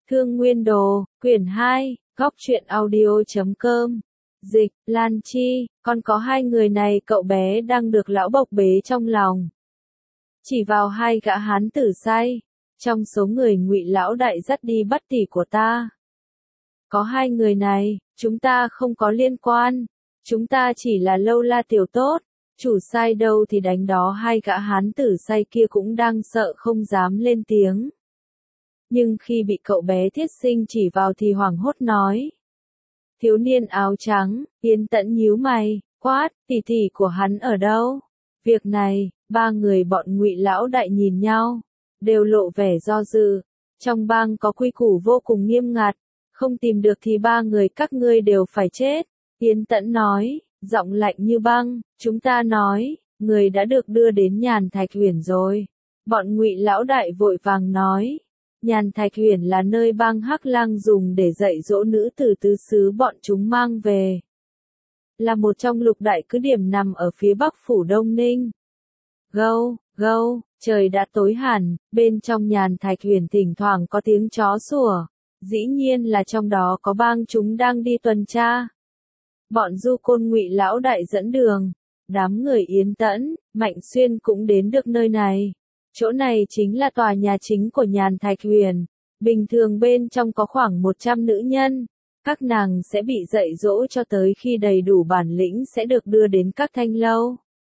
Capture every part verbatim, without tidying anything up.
Thương Nguyên Đồ, quyển hai, góc truyện audio chấm com. Dịch, Lan Chi, còn có hai người này cậu bé đang được lão bộc bế trong lòng. Chỉ vào hai gã hán tử say, trong số người Ngụy lão đại dắt đi bắt tỷ của ta. Có hai người này, chúng ta không có liên quan, chúng ta chỉ là lâu la tiểu tốt, chủ sai đâu thì đánh đó. Hai gã hán tử say kia cũng đang sợ không dám lên tiếng. Nhưng khi bị cậu bé thiết sinh chỉ vào thì hoảng hốt nói. Thiếu niên áo trắng, Yên Tẫn nhíu mày, quát, tỷ tỷ của hắn ở đâu? Việc này, ba người bọn Ngụy lão đại nhìn nhau, đều lộ vẻ do dự. Trong bang có quy củ vô cùng nghiêm ngặt, không tìm được thì ba người các ngươi đều phải chết. Yên Tẫn nói, giọng lạnh như băng, chúng ta nói, người đã được đưa đến Nhàn Thạch Uyển rồi. Bọn Ngụy lão đại vội vàng nói. Nhàn Thạch Uyển là nơi bang Hắc Lang dùng để dạy dỗ nữ tử tứ xứ bọn chúng mang về. Là một trong lục đại cứ điểm nằm ở phía bắc phủ Đông Ninh. Gâu, gâu, trời đã tối hẳn, bên trong Nhàn Thạch Uyển thỉnh thoảng có tiếng chó sủa. Dĩ nhiên là trong đó có bang chúng đang đi tuần tra. Bọn du côn Ngụy lão đại dẫn đường. Đám người Yến Tẫn, Mạnh Xuyên cũng đến được nơi này. Chỗ này chính là tòa nhà chính của Nhàn Thạch Uyển. Bình thường bên trong có khoảng một trăm nữ nhân. Các nàng sẽ bị dạy dỗ cho tới khi đầy đủ bản lĩnh sẽ được đưa đến các thanh lâu.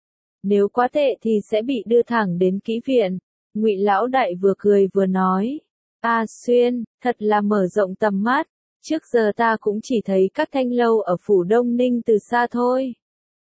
Nếu quá tệ thì sẽ bị đưa thẳng đến kỹ viện. Ngụy lão đại vừa cười vừa nói. A Xuyên, thật là mở rộng tầm mắt. Trước giờ ta cũng chỉ thấy các thanh lâu ở phủ Đông Ninh từ xa thôi.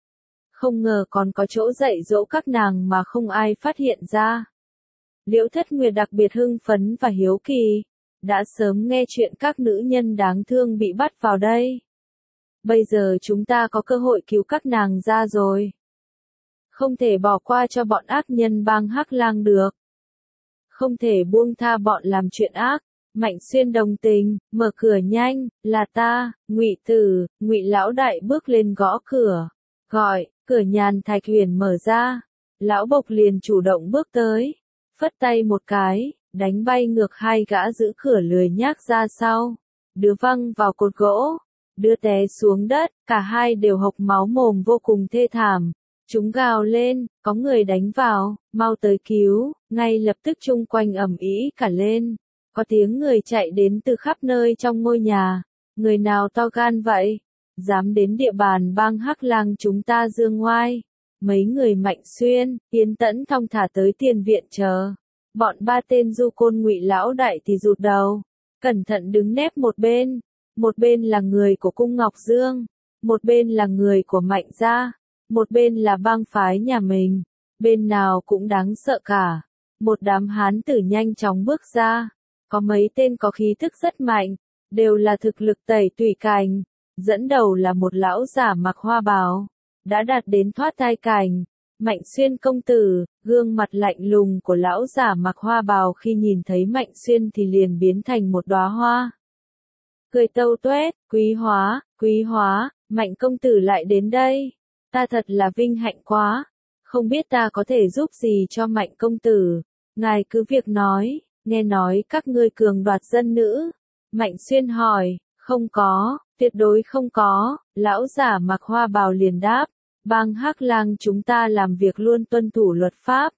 Không ngờ còn có chỗ dạy dỗ các nàng mà không ai phát hiện ra. Liễu Thất Nguyệt đặc biệt hưng phấn và hiếu kỳ, đã sớm nghe chuyện các nữ nhân đáng thương bị bắt vào đây. Bây giờ chúng ta có cơ hội cứu các nàng ra rồi. Không thể bỏ qua cho bọn ác nhân bang Hắc Lang được. Không thể buông tha bọn làm chuyện ác. Mạnh Xuyên đồng tình, mở cửa nhanh, là ta, Ngụy tử. Ngụy lão đại bước lên gõ cửa, gọi, cửa Nhàn Thạch Uyển mở ra. Lão bộc liền chủ động bước tới, phất tay một cái, đánh bay ngược hai gã giữ cửa lười nhác ra sau. Đứa văng vào cột gỗ, đứa té xuống đất, cả hai đều hộc máu mồm vô cùng thê thảm. Chúng gào lên, có người đánh vào, mau tới cứu. Ngay lập tức chung quanh ầm ĩ cả lên. Có tiếng người chạy đến từ khắp nơi trong ngôi nhà. Người nào to gan vậy? Dám đến địa bàn bang Hắc Lang chúng ta dương ngoai. Mấy người Mạnh Xuyên, Yến Tẫn thong thả tới tiền viện chờ. Bọn ba tên du côn Ngụy lão đại thì rụt đầu, cẩn thận đứng nép một bên. Một bên là người của cung Ngọc Dương, một bên là người của Mạnh gia, một bên là bang phái nhà mình. Bên nào cũng đáng sợ cả. Một đám hán tử nhanh chóng bước ra. Có mấy tên có khí thức rất mạnh, đều là thực lực tẩy tùy cảnh. Dẫn đầu là một lão giả mặc hoa bào, đã đạt đến thoát thai cảnh. Mạnh Xuyên công tử, gương mặt lạnh lùng của lão giả mặc hoa bào khi nhìn thấy Mạnh Xuyên thì liền biến thành một đóa hoa. Cười tâu tuét, Quý Hóa, Quý Hóa, Mạnh công tử lại đến đây. Ta thật là vinh hạnh quá. Không biết ta có thể giúp gì cho Mạnh công tử. Ngài cứ việc nói, nghe nói các ngươi cường đoạt dân nữ. Mạnh Xuyên hỏi, không có, tuyệt đối không có. Lão giả mặc hoa bào liền đáp. Bang Hắc Lang chúng ta làm việc luôn tuân thủ luật pháp.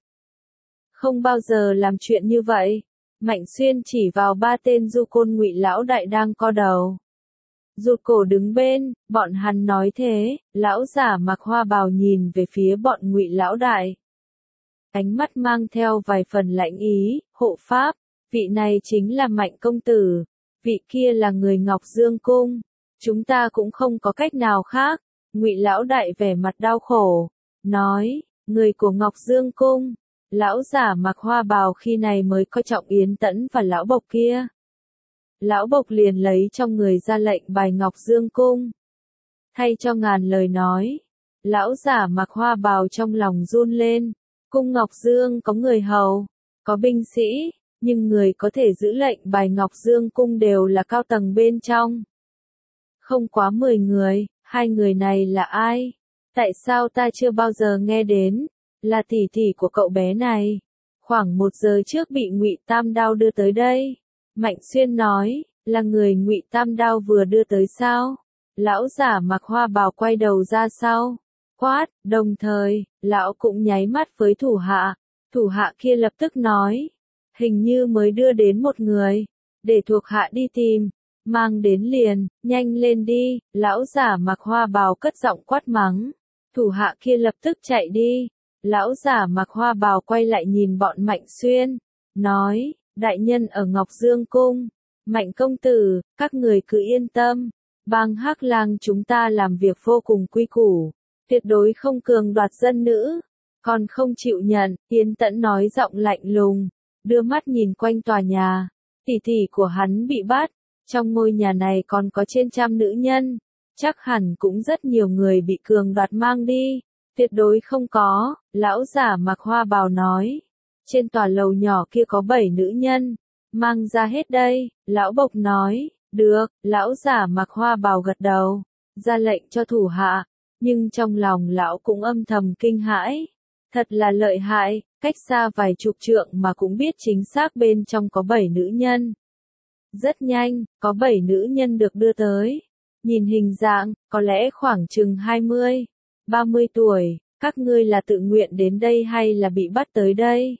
Không bao giờ làm chuyện như vậy. Mạnh Xuyên chỉ vào ba tên du côn Ngụy lão đại đang co đầu, rụt cổ đứng bên. Bọn hắn nói thế. Lão giả mặc hoa bào nhìn về phía bọn Ngụy lão đại. Ánh mắt mang theo vài phần lãnh ý. Hộ pháp, vị này chính là Mạnh công tử. Vị kia là người Ngọc Dương cung. Chúng ta cũng không có cách nào khác. Ngụy lão đại vẻ mặt đau khổ, nói, người của Ngọc Dương cung. Lão giả mặc hoa bào khi này mới coi trọng Yến Tẫn và lão bộc kia. Lão bộc liền lấy trong người ra lệnh bài Ngọc Dương cung. Thay cho ngàn lời nói, lão giả mặc hoa bào trong lòng run lên. Cung Ngọc Dương có người hầu, có binh sĩ, nhưng người có thể giữ lệnh bài Ngọc Dương cung đều là cao tầng bên trong. Không quá mười người. Hai người này là ai? Tại sao ta chưa bao giờ nghe đến? Là tỷ tỷ của cậu bé này. Khoảng một giờ trước bị Ngụy Tam Đao đưa tới đây. Mạnh Xuyên nói, là người Ngụy Tam Đao vừa đưa tới sao? Lão giả mặc hoa bào quay đầu ra sau, quát, đồng thời, lão cũng nháy mắt với thủ hạ. Thủ hạ kia lập tức nói, hình như mới đưa đến một người, để thuộc hạ đi tìm, mang đến liền, nhanh lên đi, lão giả mặc hoa bào cất giọng quát mắng. Thủ hạ kia lập tức chạy đi, lão giả mặc hoa bào quay lại nhìn bọn Mạnh Xuyên, nói, đại nhân ở Ngọc Dương Cung, Mạnh công tử, các người cứ yên tâm, bang Hắc Lang chúng ta làm việc vô cùng quy củ, tuyệt đối không cường đoạt dân nữ, còn không chịu nhận, Yến Tẫn nói giọng lạnh lùng, đưa mắt nhìn quanh tòa nhà, tỷ tỷ của hắn bị bắt, trong ngôi nhà này còn có trên trăm nữ nhân, chắc hẳn cũng rất nhiều người bị cường đoạt mang đi, tuyệt đối không có, lão giả mặc hoa bào nói, trên tòa lầu nhỏ kia có bảy nữ nhân, mang ra hết đây, lão bộc nói, được, lão giả mặc hoa bào gật đầu, ra lệnh cho thủ hạ, nhưng trong lòng lão cũng âm thầm kinh hãi, thật là lợi hại, cách xa vài chục trượng mà cũng biết chính xác bên trong có bảy nữ nhân. Rất nhanh, có bảy nữ nhân được đưa tới, nhìn hình dạng, có lẽ khoảng chừng hai mươi, ba mươi tuổi, các ngươi là tự nguyện đến đây hay là bị bắt tới đây?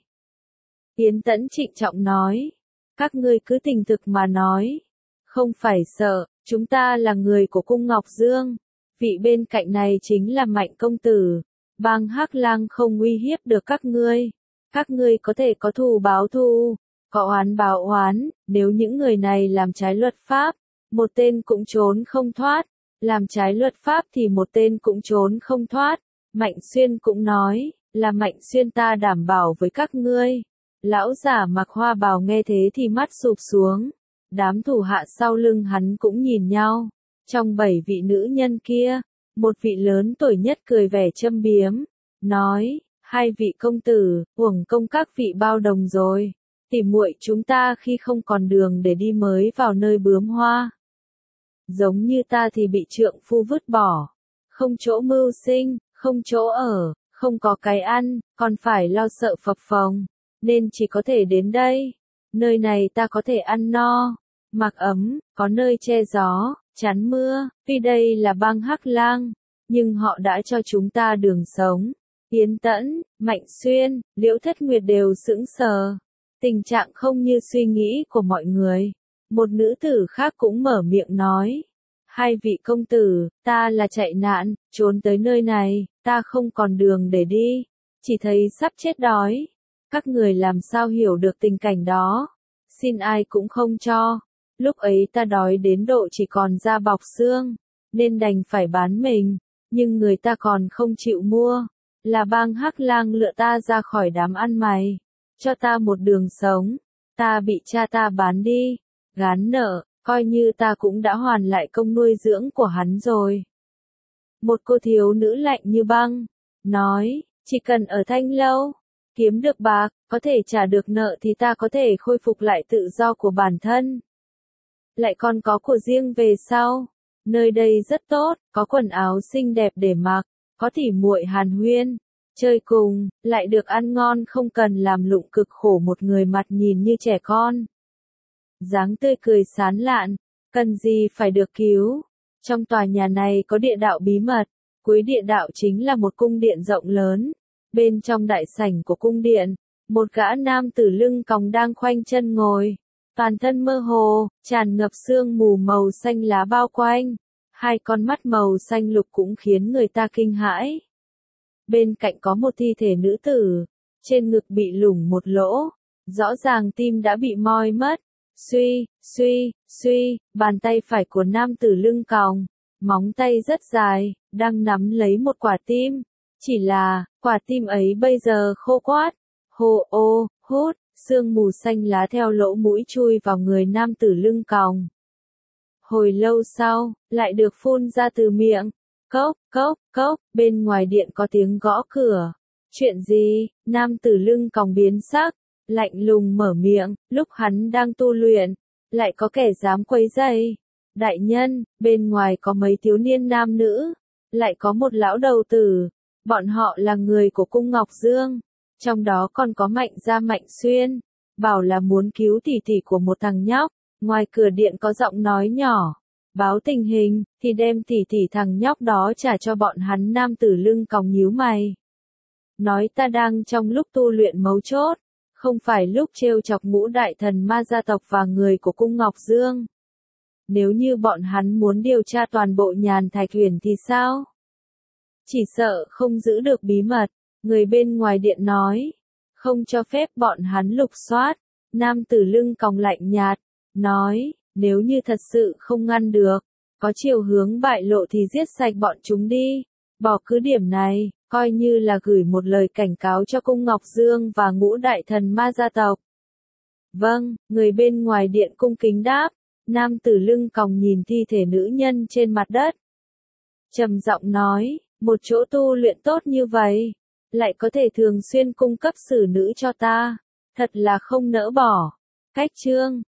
Yến Tẫn trịnh trọng nói, các ngươi cứ tình thực mà nói, không phải sợ, chúng ta là người của cung Ngọc Dương, vị bên cạnh này chính là Mạnh công tử, bang Hắc Lang không uy hiếp được các ngươi, các ngươi có thể có thù báo thù, có oán báo oán, nếu những người này làm trái luật pháp, một tên cũng trốn không thoát, làm trái luật pháp thì một tên cũng trốn không thoát, Mạnh Xuyên cũng nói, là Mạnh Xuyên ta đảm bảo với các ngươi. Lão giả mặc hoa bào nghe thế thì mắt sụp xuống, đám thủ hạ sau lưng hắn cũng nhìn nhau, trong bảy vị nữ nhân kia, một vị lớn tuổi nhất cười vẻ châm biếm, nói, hai vị công tử, uổng công các vị bao đồng rồi, tỉ muội chúng ta khi không còn đường để đi mới vào nơi bướm hoa. Giống như ta thì bị trượng phu vứt bỏ, không chỗ mưu sinh, không chỗ ở, không có cái ăn, còn phải lo sợ phập phồng, nên chỉ có thể đến đây. Nơi này ta có thể ăn no, mặc ấm, có nơi che gió, chắn mưa, tuy đây là bang Hắc Lang, nhưng họ đã cho chúng ta đường sống. Yến Tẫn, Mạnh Xuyên, Liễu Thất Nguyệt đều sững sờ. Tình trạng không như suy nghĩ của mọi người. Một nữ tử khác cũng mở miệng nói. Hai vị công tử, ta là chạy nạn, trốn tới nơi này, ta không còn đường để đi, chỉ thấy sắp chết đói. Các người làm sao hiểu được tình cảnh đó? Xin ai cũng không cho. Lúc ấy ta đói đến độ chỉ còn da bọc xương, nên đành phải bán mình, nhưng người ta còn không chịu mua. Là bang Hắc Lang lựa ta ra khỏi đám ăn mày, cho ta một đường sống. Ta bị cha ta bán đi, gán nợ, coi như ta cũng đã hoàn lại công nuôi dưỡng của hắn rồi. Một cô thiếu nữ lạnh như băng, nói, chỉ cần ở Thanh Lâu, kiếm được bạc, có thể trả được nợ thì ta có thể khôi phục lại tự do của bản thân. Lại còn có của riêng về sau. Nơi đây rất tốt, có quần áo xinh đẹp để mặc, có tỉ muội hàn huyên, chơi cùng, lại được ăn ngon không cần làm lụng cực khổ một người mặt nhìn như trẻ con. Dáng tươi cười sán lạn, cần gì phải được cứu. Trong tòa nhà này có địa đạo bí mật, cuối địa đạo chính là một cung điện rộng lớn. Bên trong đại sảnh của cung điện, một gã nam tử lưng còng đang khoanh chân ngồi. Toàn thân mơ hồ, tràn ngập sương mù màu xanh lá bao quanh. Hai con mắt màu xanh lục cũng khiến người ta kinh hãi. Bên cạnh có một thi thể nữ tử, trên ngực bị lủng một lỗ, rõ ràng tim đã bị moi mất. Suy, suy, suy, bàn tay phải của nam tử lưng còng, móng tay rất dài, đang nắm lấy một quả tim. Chỉ là, quả tim ấy bây giờ khô quát. Hô ô, hút, sương mù xanh lá theo lỗ mũi chui vào người nam tử lưng còng. Hồi lâu sau, lại được phun ra từ miệng. Cốc, cốc, cốc, bên ngoài điện có tiếng gõ cửa. Chuyện gì? Nam tử lưng còng biến sắc, lạnh lùng mở miệng, lúc hắn đang tu luyện, lại có kẻ dám quấy rầy. Đại nhân, bên ngoài có mấy thiếu niên nam nữ, lại có một lão đầu tử, bọn họ là người của cung Ngọc Dương, trong đó còn có Mạnh gia Mạnh Xuyên. bảo là muốn cứu tỷ tỷ của một thằng nhóc. Ngoài cửa điện có giọng nói nhỏ, báo tình hình, thì đem tỷ tỷ thằng nhóc đó trả cho bọn hắn. Nam tử lưng còng nhíu mày. Nói ta đang trong lúc tu luyện mấu chốt, không phải lúc trêu chọc ngũ đại thần ma gia tộc và người của cung Ngọc Dương. Nếu như bọn hắn muốn điều tra toàn bộ Nhàn Thạch Huyền thì sao? Chỉ sợ không giữ được bí mật, người bên ngoài điện nói. Không cho phép bọn hắn lục soát. Nam tử lưng còng lạnh nhạt, nói, nếu như thật sự không ngăn được, có chiều hướng bại lộ thì giết sạch bọn chúng đi. Bỏ cứ điểm này, coi như là gửi một lời cảnh cáo cho cung Ngọc Dương và ngũ đại thần ma gia tộc. Vâng, người bên ngoài điện cung kính đáp. Nam tử lưng còng nhìn thi thể nữ nhân trên mặt đất, trầm giọng nói, một chỗ tu luyện tốt như vậy, lại có thể thường xuyên cung cấp xử nữ cho ta, thật là không nỡ bỏ. Cách chương